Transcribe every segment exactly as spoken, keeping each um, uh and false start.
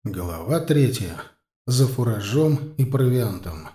Глава третья. За фуражом и провиантом.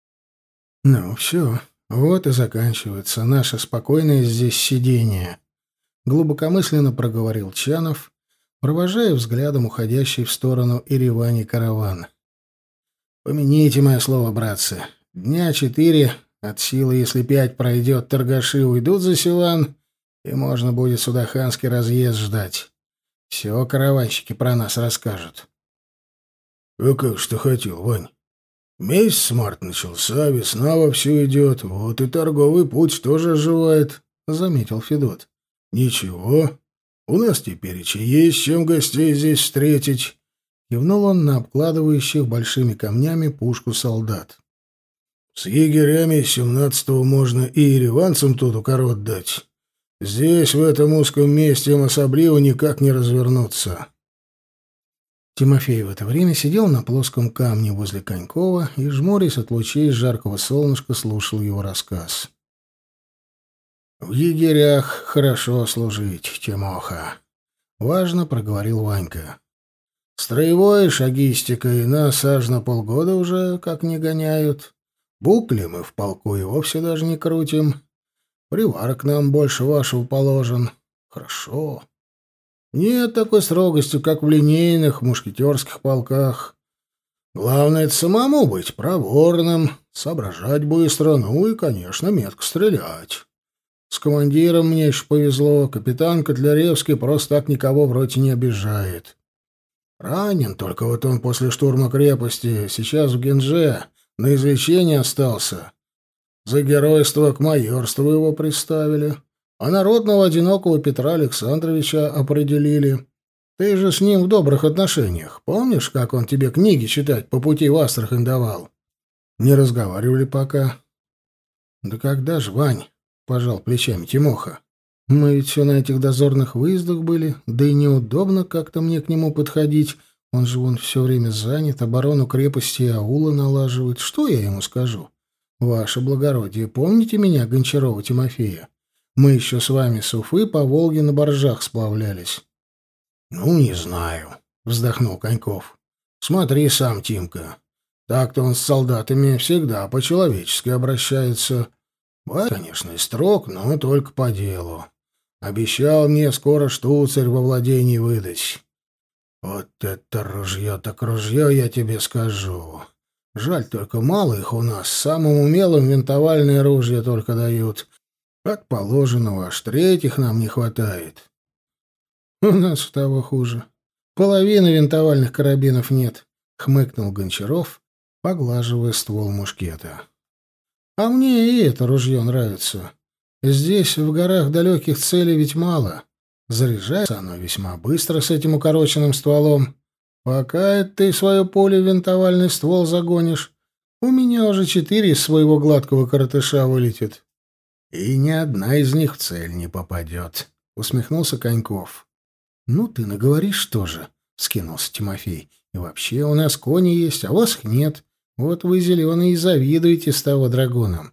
Ну, все. Вот и заканчивается наше спокойное здесь сидение. Глубокомысленно проговорил Чанов, провожая взглядом уходящий в сторону Еревани караван. Помяните мое слово, братцы. Дня четыре, от силы, если пять пройдет, торгаши уйдут за Севан, и можно будет сюда ханский разъезд ждать. Все караванщики про нас расскажут. — А как ж ты хотел, Вань? Месяц март начался, весна вовсю идет, вот и торговый путь тоже оживает, — заметил Федот. — Ничего, у нас теперь и есть чем гостей здесь встретить, — кивнул он на обкладывающих большими камнями пушку солдат. — С егерями семнадцатого можно и ереванцам тут укорот дать. Здесь, в этом узком месте, им особливо никак не развернуться. Тимофей в это время сидел на плоском камне возле Конькова и, жмурясь от лучей жаркого солнышка, слушал его рассказ. «В егерях хорошо служить, Тимоха», — важно проговорил Ванька. «Строевой шагистикой нас аж на полгода уже как не гоняют. Букли мы в полку и вовсе даже не крутим. Приварок нам больше вашего положен. Хорошо. Нет такой строгости, как в линейных мушкетерских полках. Главное — это самому быть проворным, соображать быстро, ну и, конечно, метко стрелять. С командиром мне еще повезло. Капитан Котляревский просто так никого в роте не обижает. Ранен только вот он после штурма крепости, сейчас в Генже, на излечении остался. За геройство к майорству его приставили. А народного одинокого Петра Александровича определили. Ты же с ним в добрых отношениях. Помнишь, как он тебе книги читать по пути в Астрахань давал? Не разговаривали пока. Да когда ж, Вань? Пожал плечами Тимоха. Мы ведь все на этих дозорных выездах были, да и неудобно как-то мне к нему подходить. Он же вон все время занят, оборону крепости и аула налаживает. Что я ему скажу? Ваше благородие, помните меня, Гончарова Тимофея? Мы еще с вами с Уфы по Волге на баржах сплавлялись. — Ну, не знаю, — вздохнул Коньков. — Смотри сам, Тимка. Так-то он с солдатами всегда по-человечески обращается. Бывает, конечно, и строг, но только по делу. Обещал мне скоро штуцарь во владении выдать. Вот это ружье так ружье, я тебе скажу. Жаль, только мало их у нас. Самым умелым винтовальные ружья только дают. Как положенного, аж третьих нам не хватает. У нас того хуже. Половины винтовальных карабинов нет, — хмыкнул Гончаров, поглаживая ствол мушкета. А мне и это ружье нравится. Здесь, в горах, далеких целей ведь мало. Заряжается оно весьма быстро с этим укороченным стволом. Пока это ты свое поле в винтовальный ствол загонишь, у меня уже четыре из своего гладкого коротыша вылетит. И ни одна из них в цель не попадет, — усмехнулся Коньков. — Ну ты наговоришь тоже, — вскинулся Тимофей. — И вообще у нас кони есть, а у вас их нет. Вот вы, зеленые, и завидуете с того драгуном.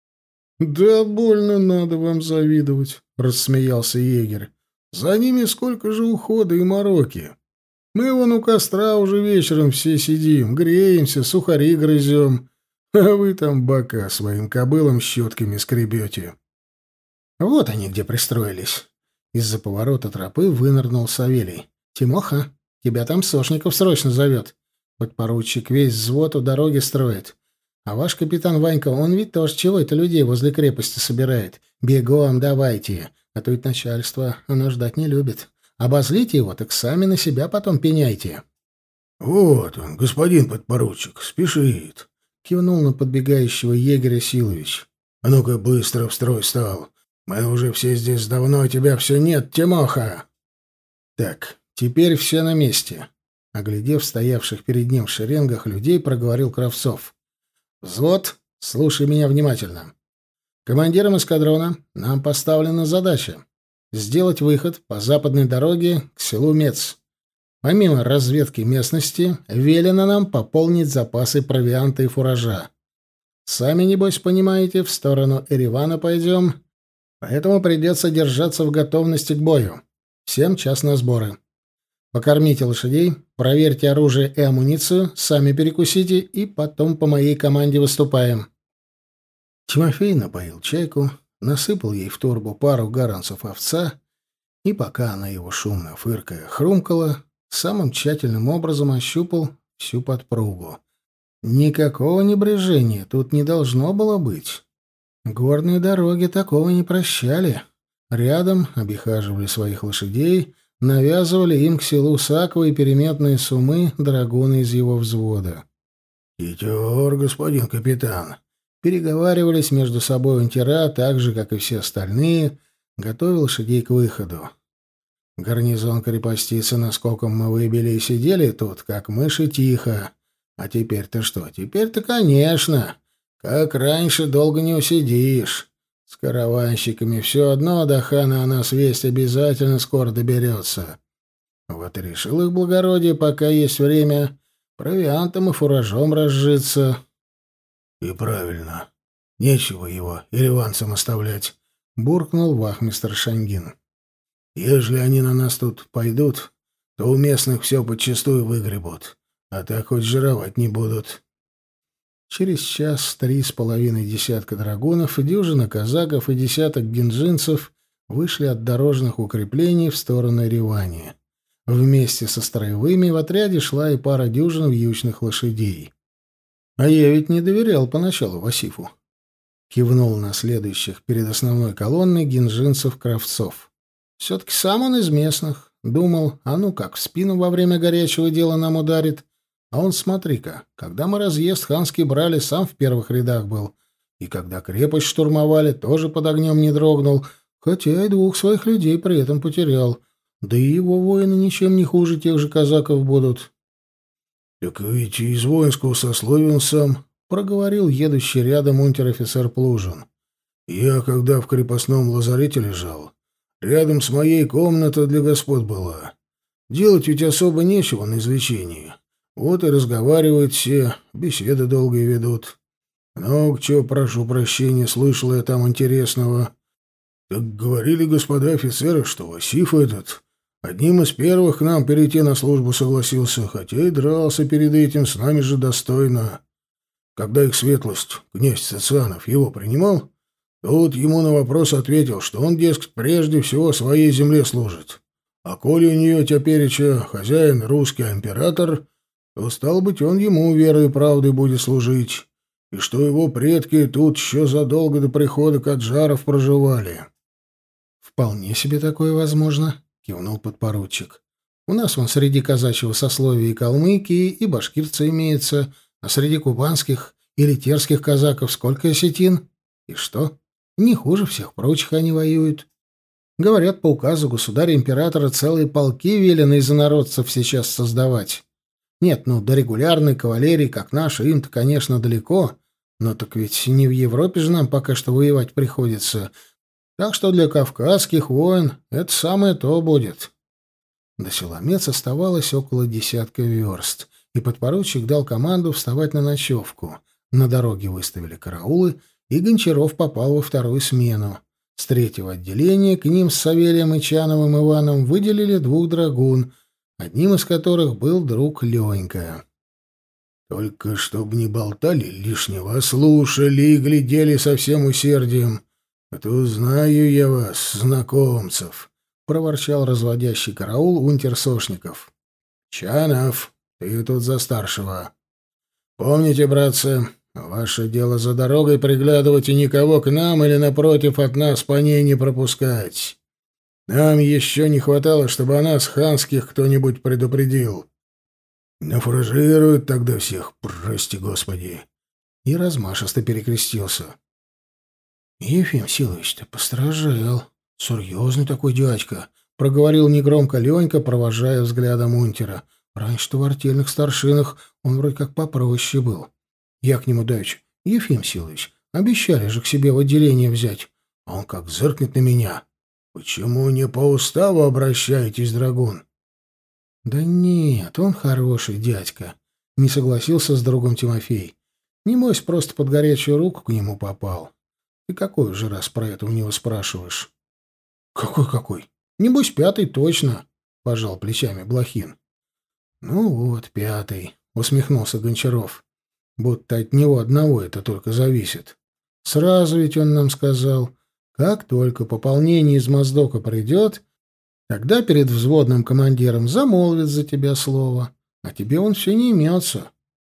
— Да больно надо вам завидовать, — рассмеялся егерь. — За ними сколько же ухода и мороки. Мы вон у костра уже вечером все сидим, греемся, сухари грызем, а вы там бока своим кобылам щетками скребете. Вот они где пристроились. Из-за поворота тропы вынырнул Савелий. — Тимоха, тебя там Сошников срочно зовет. Подпоручик весь взвод у дороги строит. А ваш капитан Ванька, он ведь тоже чего-то людей возле крепости собирает. Бегом давайте, а то ведь начальство, оно ждать не любит. Обозлите его, так сами на себя потом пеняйте. — Вот он, господин подпоручик, спешит, — кивнул на подбегающего егеря Силович. — А ну-ка быстро в строй стал. Мы уже все здесь давно, тебя все нет, Тимоха. — Так, теперь все на месте. Оглядев стоявших перед ним в шеренгах людей, проговорил Кравцов. — Взвод, слушай меня внимательно. Командиром эскадрона нам поставлена задача сделать выход по западной дороге к селу Мец. Помимо разведки местности, велено нам пополнить запасы провианта и фуража. Сами, небось, понимаете, в сторону Еревана пойдем, поэтому придется держаться в готовности к бою. Всем час на сборы. Покормите лошадей, проверьте оружие и амуницию, сами перекусите и потом по моей команде выступаем». Тимофей напоил чайку, насыпал ей в торбу пару гаранцев овца, и пока она его шумно фыркая хрумкала, самым тщательным образом ощупал всю подпругу. Никакого небрежения тут не должно было быть. Горные дороги такого не прощали. Рядом обихаживали своих лошадей, навязывали им к селу саковые переметные суммы драгуны из его взвода. «Хитер, господин капитан!» Переговаривались между собой унтера, так же, как и все остальные, готовя лошадей к выходу. Гарнизон крепостицы наскоком мы выбили и сидели тут, как мыши, тихо. А теперь-то что? Теперь-то, конечно. Как раньше долго не усидишь. С караванщиками все одно до хана о нас весть обязательно скоро доберется. Вот и решил их благородие, пока есть время, провиантом и фуражом разжиться. — И правильно. Нечего его ириванцам оставлять, — буркнул вахмистр Шангин. — Ежели они на нас тут пойдут, то у местных все подчистую выгребут, а так хоть жировать не будут. Через час три с половиной десятка драгунов, дюжина казаков и десяток гинджинцев вышли от дорожных укреплений в сторону Еревани. Вместе со строевыми в отряде шла и пара дюжин вьючных лошадей. А я ведь не доверял поначалу Васифу. Кивнул на следующих перед основной колонной гинжинцев-кравцов. Все-таки сам он из местных. Думал, а ну как, в спину во время горячего дела нам ударит. А он, смотри-ка, когда мы разъезд ханский брали, сам в первых рядах был. И когда крепость штурмовали, тоже под огнем не дрогнул, хотя и двух своих людей при этом потерял. Да и его воины ничем не хуже тех же казаков будут. — Так ведь из воинского сословия он сам, — проговорил едущий рядом унтер-офицер Плужин. — Я, когда в крепостном лазарете лежал, рядом с моей комната для господ была. Делать ведь особо нечего на излечении. Вот и разговаривают все, беседы долгие ведут. Много чего, прошу прощения, слышал я там интересного. Так говорили господа офицеры, что Васиф этот одним из первых к нам перейти на службу согласился, хотя и дрался перед этим с нами же достойно. Когда их светлость, князь Цицанов, его принимал, тот ему на вопрос ответил, что он, дескать, прежде всего своей земле служит. А коли у нее тепереча хозяин русский, а император, то, стало быть, он ему верой и правдой будет служить, и что его предки тут еще задолго до прихода каджаров проживали. — Вполне себе такое возможно, — кивнул подпоручик. — У нас вон среди казачьего сословия и калмыки, и башкирцы имеются, а среди кубанских или терских казаков сколько осетин? И что? Не хуже всех прочих они воюют. Говорят, по указу государя-императора целые полки велено из инородцев сейчас создавать. Нет, ну, до регулярной кавалерии, как наша, им-то, конечно, далеко, но так ведь не в Европе же нам пока что воевать приходится, так что для кавказских войн это самое то будет. До села Мец оставалось около десятка верст, и подпоручик дал команду вставать на ночевку. На дороге выставили караулы, и Гончаров попал во вторую смену. С третьего отделения к ним с Савелием и Чановым Иваном выделили двух драгун, одним из которых был друг Ленька. — Только чтоб не болтали лишнего, а слушали и глядели со всем усердием. А то знаю я вас, знакомцев, — проворчал разводящий караул унтер Сошников. — Чанов, ты тут за старшего. Помните, братцы, ваше дело за дорогой приглядывать и никого к нам или напротив от нас по ней не пропускать. Нам еще не хватало, чтобы о нас ханских кто-нибудь предупредил. Нафуражируют тогда всех, прости господи. И размашисто перекрестился. — Ефим Силович, ты постражал. Серьезный такой дядька, — проговорил негромко Ленька, провожая взглядом унтера. Раньше-то в артельных старшинах он вроде как попроще был. Я к нему давеча: Ефим Силович, обещали же к себе в отделение взять. А он как зыркнет на меня. Почему не по уставу обращаетесь, драгун? Да нет, он хороший дядька, — не согласился с другом Тимофей. Небось, просто под горячую руку к нему попал. Ты какой уже раз про это у него спрашиваешь? Какой-какой? Небось, пятый точно. пожал плечами Блохин. Ну вот, пятый, усмехнулся Гончаров. Будто от него одного это только зависит. Сразу ведь он нам сказал, как только пополнение из Моздока придет, тогда перед взводным командиром замолвит за тебя слово, а тебе он все не имется.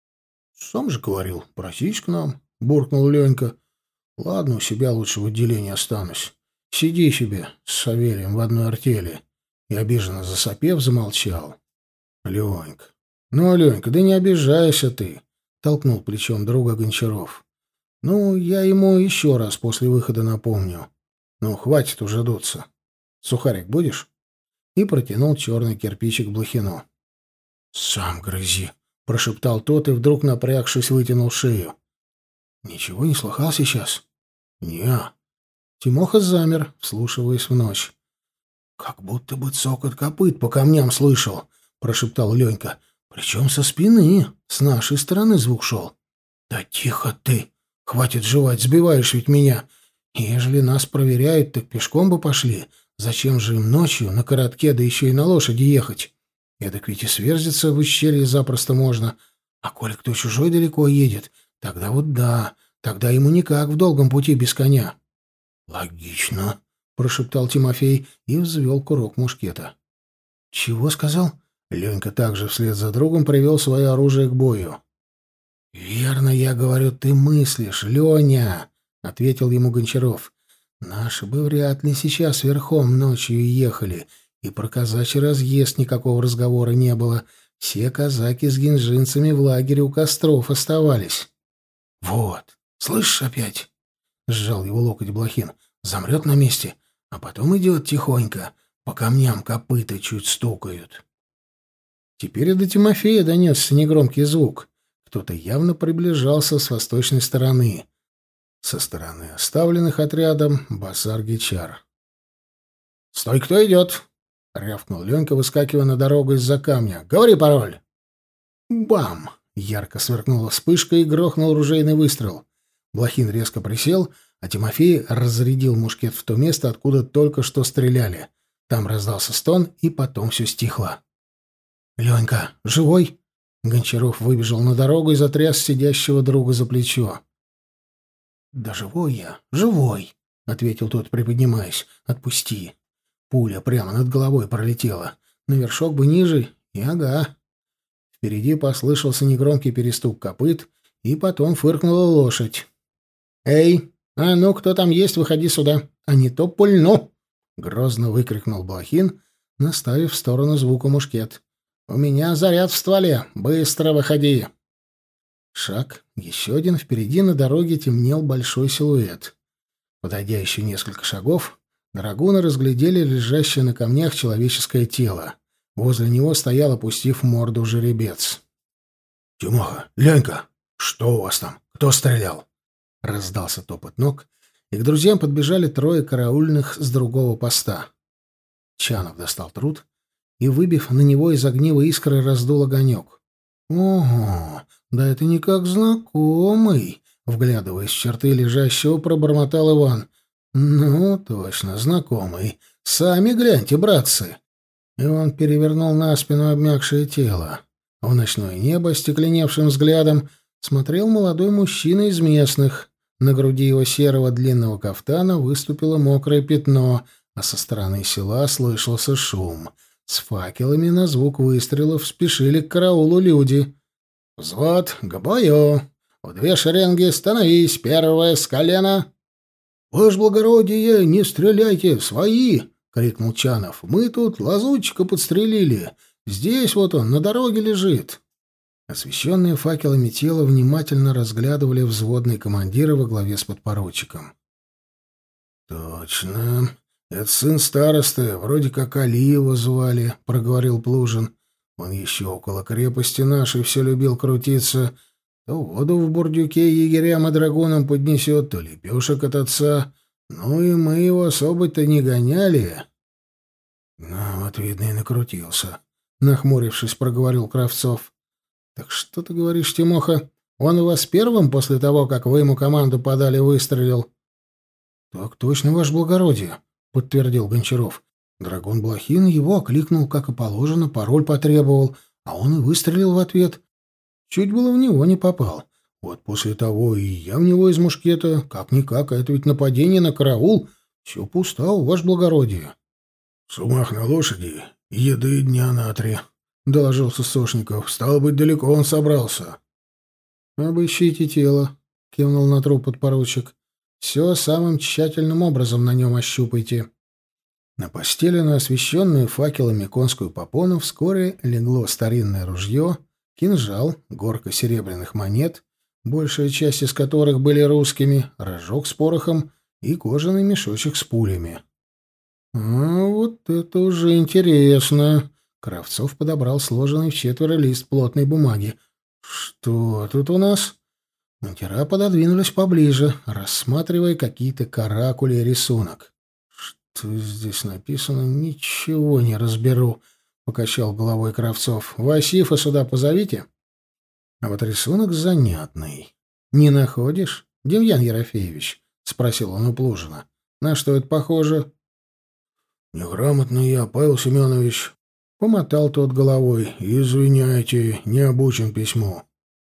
— Сам же говорил, просись к нам, — буркнул Ленька. — Ладно, у себя лучше в отделении останусь. Сиди себе с Савелием в одной артели. И обиженно засопев, замолчал. — Ленька, ну, Ленька, да не обижайся ты, — толкнул плечом друга Гончаров. — Ну, я ему еще раз после выхода напомню. Ну, хватит уже дуться. Сухарик будешь? И протянул черный кирпичик Блохину. — Сам грызи, — прошептал тот и вдруг, напрягшись, вытянул шею. — Ничего не слыхал сейчас? — Не. Тимоха замер, вслушиваясь в ночь. — Как будто бы цокот копыт по камням слышал, — прошептал Ленька. — Причем со спины, с нашей стороны звук шел. — Да тихо ты! Хватит жевать, сбиваешь ведь меня. Ежели нас проверяют, так пешком бы пошли. Зачем же им ночью на коротке, да еще и на лошади ехать? Эдак ведь и сверзиться в ущелье запросто можно. А коли кто чужой далеко едет, тогда вот да, тогда ему никак в долгом пути без коня. — Логично, — прошептал Тимофей и взвел курок мушкета. — Чего сказал? Ленька также вслед за другом привел свое оружие к бою. — Верно, я говорю, ты мыслишь, Леня, — ответил ему Гончаров. — Наши бы вряд ли сейчас верхом ночью ехали, и про казачий разъезд никакого разговора не было. Все казаки с гинжинцами в лагере у костров оставались. — Вот, слышишь опять? — сжал его локоть Блохин. — Замрет на месте, а потом идет тихонько, по камням копыта чуть стукают. Теперь и до Тимофея донесся негромкий звук. Кто-то явно приближался с восточной стороны. Со стороны оставленных отрядом Басар-Гичар. — Стой, кто идет! — рявкнул Ленька, выскакивая на дорогу из-за камня. — Говори пароль! Бам! Ярко сверкнула вспышка и грохнул ружейный выстрел. Блохин резко присел, а Тимофей разрядил мушкет в то место, откуда только что стреляли. Там раздался стон, и потом все стихло. — Ленька, живой? Гончаров выбежал на дорогу и затряс сидящего друга за плечо. — Да живой я, живой, — ответил тот, приподнимаясь. — Отпусти. Пуля прямо над головой пролетела. На вершок бы ниже, и ага. Впереди послышался негромкий перестук копыт, и потом фыркнула лошадь. — Эй, а ну, кто там есть, выходи сюда, а не то пульну! — грозно выкрикнул Блохин, наставив в сторону звука мушкет. — У меня заряд в стволе, быстро выходи! Шаг, еще один, впереди на дороге темнел большой силуэт. Подойдя еще несколько шагов, драгуны разглядели лежащее на камнях человеческое тело. Возле него стоял, опустив морду, жеребец. — Тимоха, Ленька, что у вас там? Кто стрелял? — раздался топот ног, и к друзьям подбежали трое караульных с другого поста. Чанов достал труд и, выбив на него из огнива искры, раздул огонек. — Ого! Да это не как знакомый, вглядываясь в черты лежащего, пробормотал Иван. Ну, точно, знакомый. Сами гляньте, братцы. И он перевернул на спину обмякшее тело. В ночное небо стекленевшим взглядом смотрел молодой мужчина из местных. На груди его серого длинного кафтана выступило мокрое пятно, а со стороны села слышался шум. С факелами на звук выстрелов спешили к караулу люди. «Взвод, к бою! В две шеренги становись, первая с колена!» «Ваше благородие, не стреляйте, свои!» — крикнул Чанов. «Мы тут лазутчика подстрелили. Здесь вот он, на дороге лежит». Освещенные факелами тело внимательно разглядывали взводные командиры во главе с подпоручиком. «Точно. Это сын старосты, вроде как Али его звали», — проговорил Плужин. «Он еще около крепости нашей все любил крутиться. То воду в бурдюке егерям и драгунам поднесет, то лепешек от отца. Ну и мы его особо-то не гоняли». «Ну, вот, видно, и накрутился», — нахмурившись, проговорил Кравцов. «Так что ты говоришь, Тимоха? Он у вас первым после того, как вы ему команду подали, выстрелил?» «Так точно, ваше благородие», — подтвердил Гончаров. Драгун Блохин его окликнул, как и положено, пароль потребовал, а он и выстрелил в ответ. Чуть было в него не попал. Вот после того и я в него из мушкета, как-никак, а это ведь нападение на караул. Все пустал, ваше благородие. — Сумах на лошади, еды дня на три, — доложился Сошников. — Стало быть, далеко он собрался. — Обыщите тело, — кивнул на труп подпоручик. — Все самым тщательным образом на нем ощупайте. На постеленную, освещенную факелами конскую попону вскоре легло старинное ружье, кинжал, горка серебряных монет, большая часть из которых были русскими, рожок с порохом и кожаный мешочек с пулями. — А вот это уже интересно! — Кравцов подобрал сложенный в четверо лист плотной бумаги. — Что тут у нас? Мантера пододвинулись поближе, рассматривая какие-то каракули и рисунок. — Что здесь написано? Ничего не разберу, — покачал головой Кравцов. — Васифа сюда позовите. — А вот рисунок занятный. — Не находишь, Демьян Ерофеевич? — спросил он у Плужина. — На что это похоже? — Неграмотный я, Павел Семенович. Помотал тот головой. — Извиняйте, не обучен письму.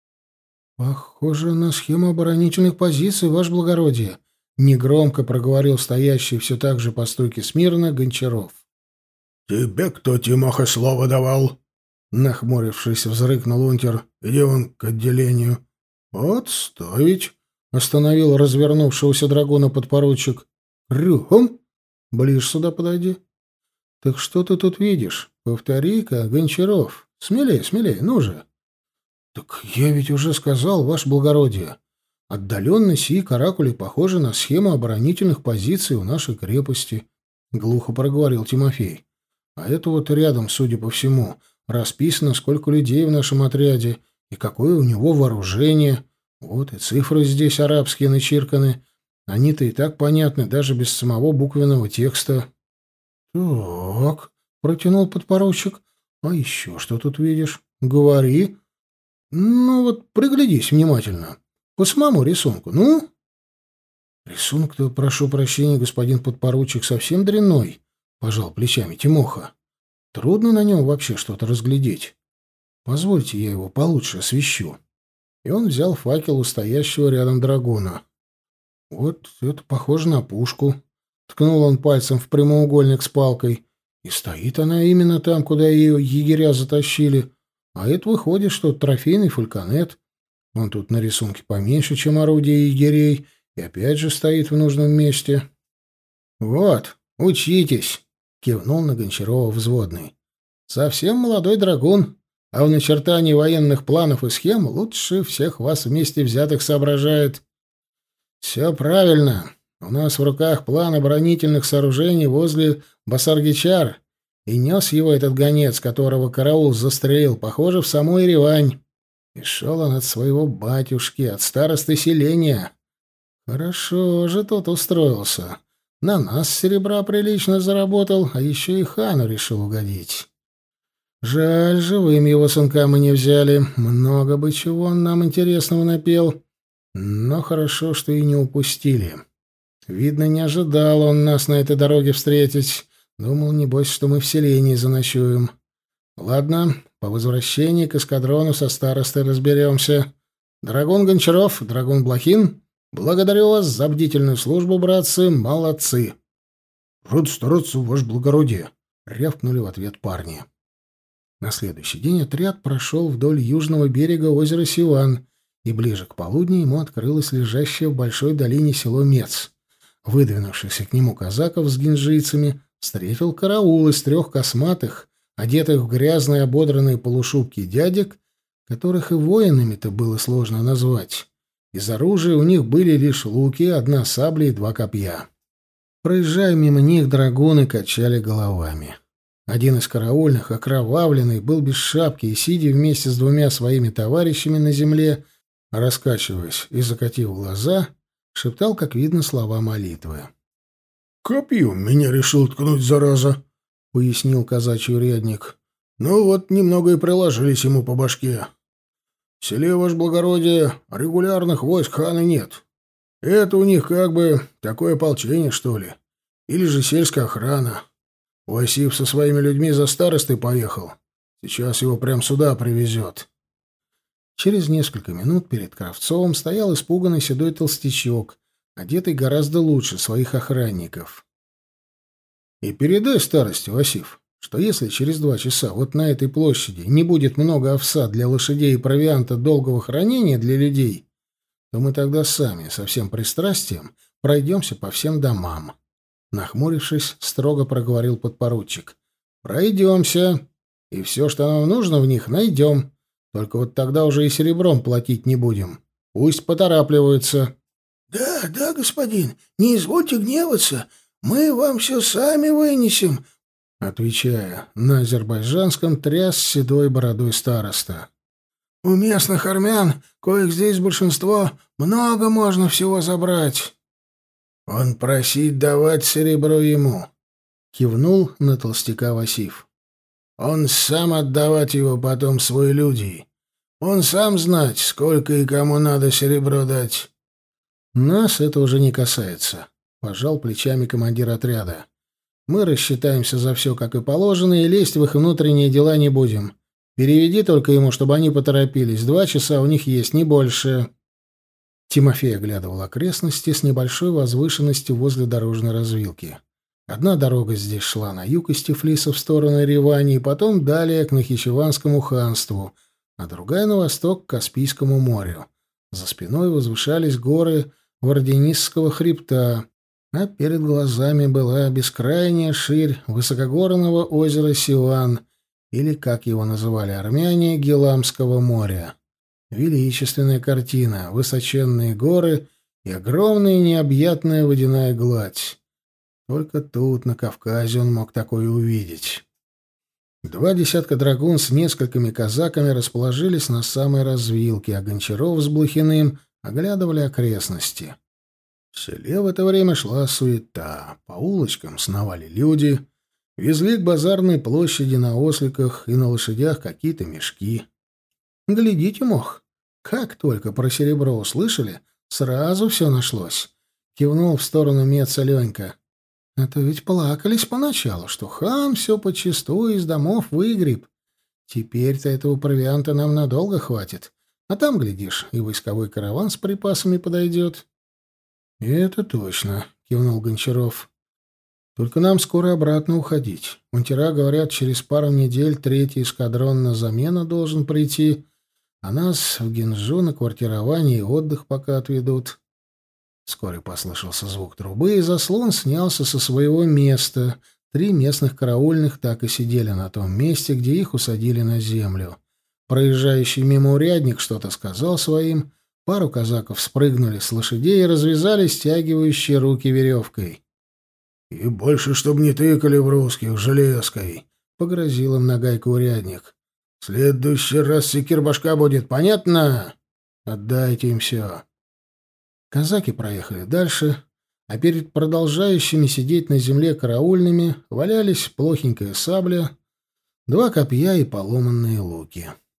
— Похоже на схему оборонительных позиций, ваше благородие, — негромко проговорил стоящий все так же по стойке смирно Гончаров. — Тебе кто, Тимоха, слово давал? — нахмурившись, взрыкнул унтер. — Иди вон к отделению. — Отставить! — остановил развернувшегося драгуна подпоручик. — Рюхом? Ближе сюда подойди. — Так что ты тут видишь? Повтори-ка, Гончаров. Смелее, смелее, ну же. — Так я ведь уже сказал, ваше благородие. Отдаленно сии каракули похожи на схему оборонительных позиций у нашей крепости, — глухо проговорил Тимофей. — А это вот рядом, судя по всему, расписано, сколько людей в нашем отряде и какое у него вооружение. Вот и цифры здесь арабские начирканы. Они-то и так понятны, даже без самого буквенного текста. — Так, — протянул подпоручик. — А еще что тут видишь? Говори. — Ну вот, приглядись внимательно. По самому рисунку, ну? — Рисунок-то, прошу прощения, господин подпоручик, совсем дрянной, — пожал плечами Тимоха. — Трудно на нем вообще что-то разглядеть. Позвольте, я его получше освещу. И он взял факел у стоящего рядом драгуна. — Вот это похоже на пушку. Ткнул он пальцем в прямоугольник с палкой. И стоит она именно там, куда ее егеря затащили. А это выходит, что трофейный фальконет. Он тут на рисунке поменьше, чем орудие егерей, и опять же стоит в нужном месте. — Вот, учитесь, — кивнул на Гончарова взводный. — Совсем молодой драгун, а в начертании военных планов и схем лучше всех вас вместе взятых соображает. — Все правильно. У нас в руках план оборонительных сооружений возле Басаргичар, и нес его этот гонец, которого караул застрелил, похоже, в саму Еревань. И шел он от своего батюшки, от старосты селения. Хорошо же тут устроился. На нас серебра прилично заработал, а еще и хану решил угодить. Жаль, живым его сынка мы не взяли. Много бы чего он нам интересного напел. Но хорошо, что и не упустили. Видно, не ожидал он нас на этой дороге встретить. Думал, небось, что мы в селении заночуем. Ладно, по возвращении к эскадрону со старостой разберемся. Драгун Гончаров, драгун Блохин, благодарю вас за бдительную службу, братцы, молодцы. — Рад стараться, ваше благородие, — рявкнули в ответ парни. На следующий день отряд прошел вдоль южного берега озера Сиван, и ближе к полудню ему открылось лежащее в большой долине село Мец. Выдвинувшихся к нему казаков с гинжийцами встретил караул из трех косматых, одетых в грязные ободранные полушубки дядек, которых и воинами-то было сложно назвать. Из оружия у них были лишь луки, одна сабля и два копья. Проезжая мимо них, драгуны качали головами. Один из караульных, окровавленный, был без шапки и, сидя вместе с двумя своими товарищами на земле, раскачиваясь и закатив глаза, шептал, как видно, слова молитвы. — Копьем меня решил ткнуть, зараза, — пояснил казачий урядник. — Ну вот, немного и приложились ему по башке. В селе, ваше благородие, регулярных войск хана нет. Это у них как бы такое ополчение, что ли, или же сельская охрана. Васив со своими людьми за старостой поехал. Сейчас его прям сюда привезет». Через несколько минут перед Кравцовым стоял испуганный седой толстячок, одетый гораздо лучше своих охранников. «И передай старости, Васив, что если через два часа вот на этой площади не будет много овса для лошадей и провианта долгого хранения для людей, то мы тогда сами, со всем пристрастием, пройдемся по всем домам». Нахмурившись, строго проговорил подпоручик. «Пройдемся, и все, что нам нужно в них, найдем. Только вот тогда уже и серебром платить не будем. Пусть поторапливаются». «Да, да, господин, не извольте гневаться, мы вам все сами вынесем», — отвечая на азербайджанском, тряс седой бородой староста. «У местных армян, коих здесь большинство, много можно всего забрать». «Он просит давать серебро ему», — кивнул на толстяка Васив. «Он сам отдавать его потом свои люди. Он сам знать, сколько и кому надо серебро дать». «Нас это уже не касается», — пожал плечами командир отряда. «Мы рассчитаемся за все, как и положено, и лезть в их внутренние дела не будем. Переведи только ему, чтобы они поторопились. Два часа у них есть, не больше». Тимофей оглядывал окрестности с небольшой возвышенностью возле дорожной развилки. Одна дорога здесь шла на юг из Тифлиса в сторону Еревани и потом далее к Нахичеванскому ханству, а другая на восток к Каспийскому морю. За спиной возвышались горы Варденисского хребта, а перед глазами была бескрайняя ширь высокогорного озера Сиван, или, как его называли армяне, Геламского моря. Величественная картина, высоченные горы и огромная необъятная водяная гладь. Только тут, на Кавказе, он мог такое увидеть. Два десятка драгун с несколькими казаками расположились на самой развилке, а Гончаров с Блохиным оглядывали окрестности. В селе в это время шла суета. По улочкам сновали люди, везли к базарной площади на осликах и на лошадях какие-то мешки. Глядите, мох, как только про серебро услышали, сразу все нашлось. Кивнул в сторону Меца Ленька. А то ведь плакались поначалу, что хан все подчистую из домов выгреб. Теперь-то этого провианта нам надолго хватит. А там, глядишь, и войсковой караван с припасами подойдет. — Это точно, — кивнул Гончаров. — Только нам скоро обратно уходить. Унтера говорят, через пару недель третий эскадрон на замену должен прийти, а нас в Гинжу на квартирование и отдых пока отведут. Вскоре послышался звук трубы, и заслон снялся со своего места. Три местных караульных так и сидели на том месте, где их усадили на землю. Проезжающий мимо урядник что-то сказал своим. Пару казаков спрыгнули с лошадей и развязали стягивающие руки веревкой. — И больше, чтоб не тыкали в русских железкой, — погрозил им нагайка урядник. — В следующий раз секирбашка будет, понятно? Отдайте им все. Казаки проехали дальше, а перед продолжающими сидеть на земле караульными валялись плохенькая сабля, два копья и поломанные луки.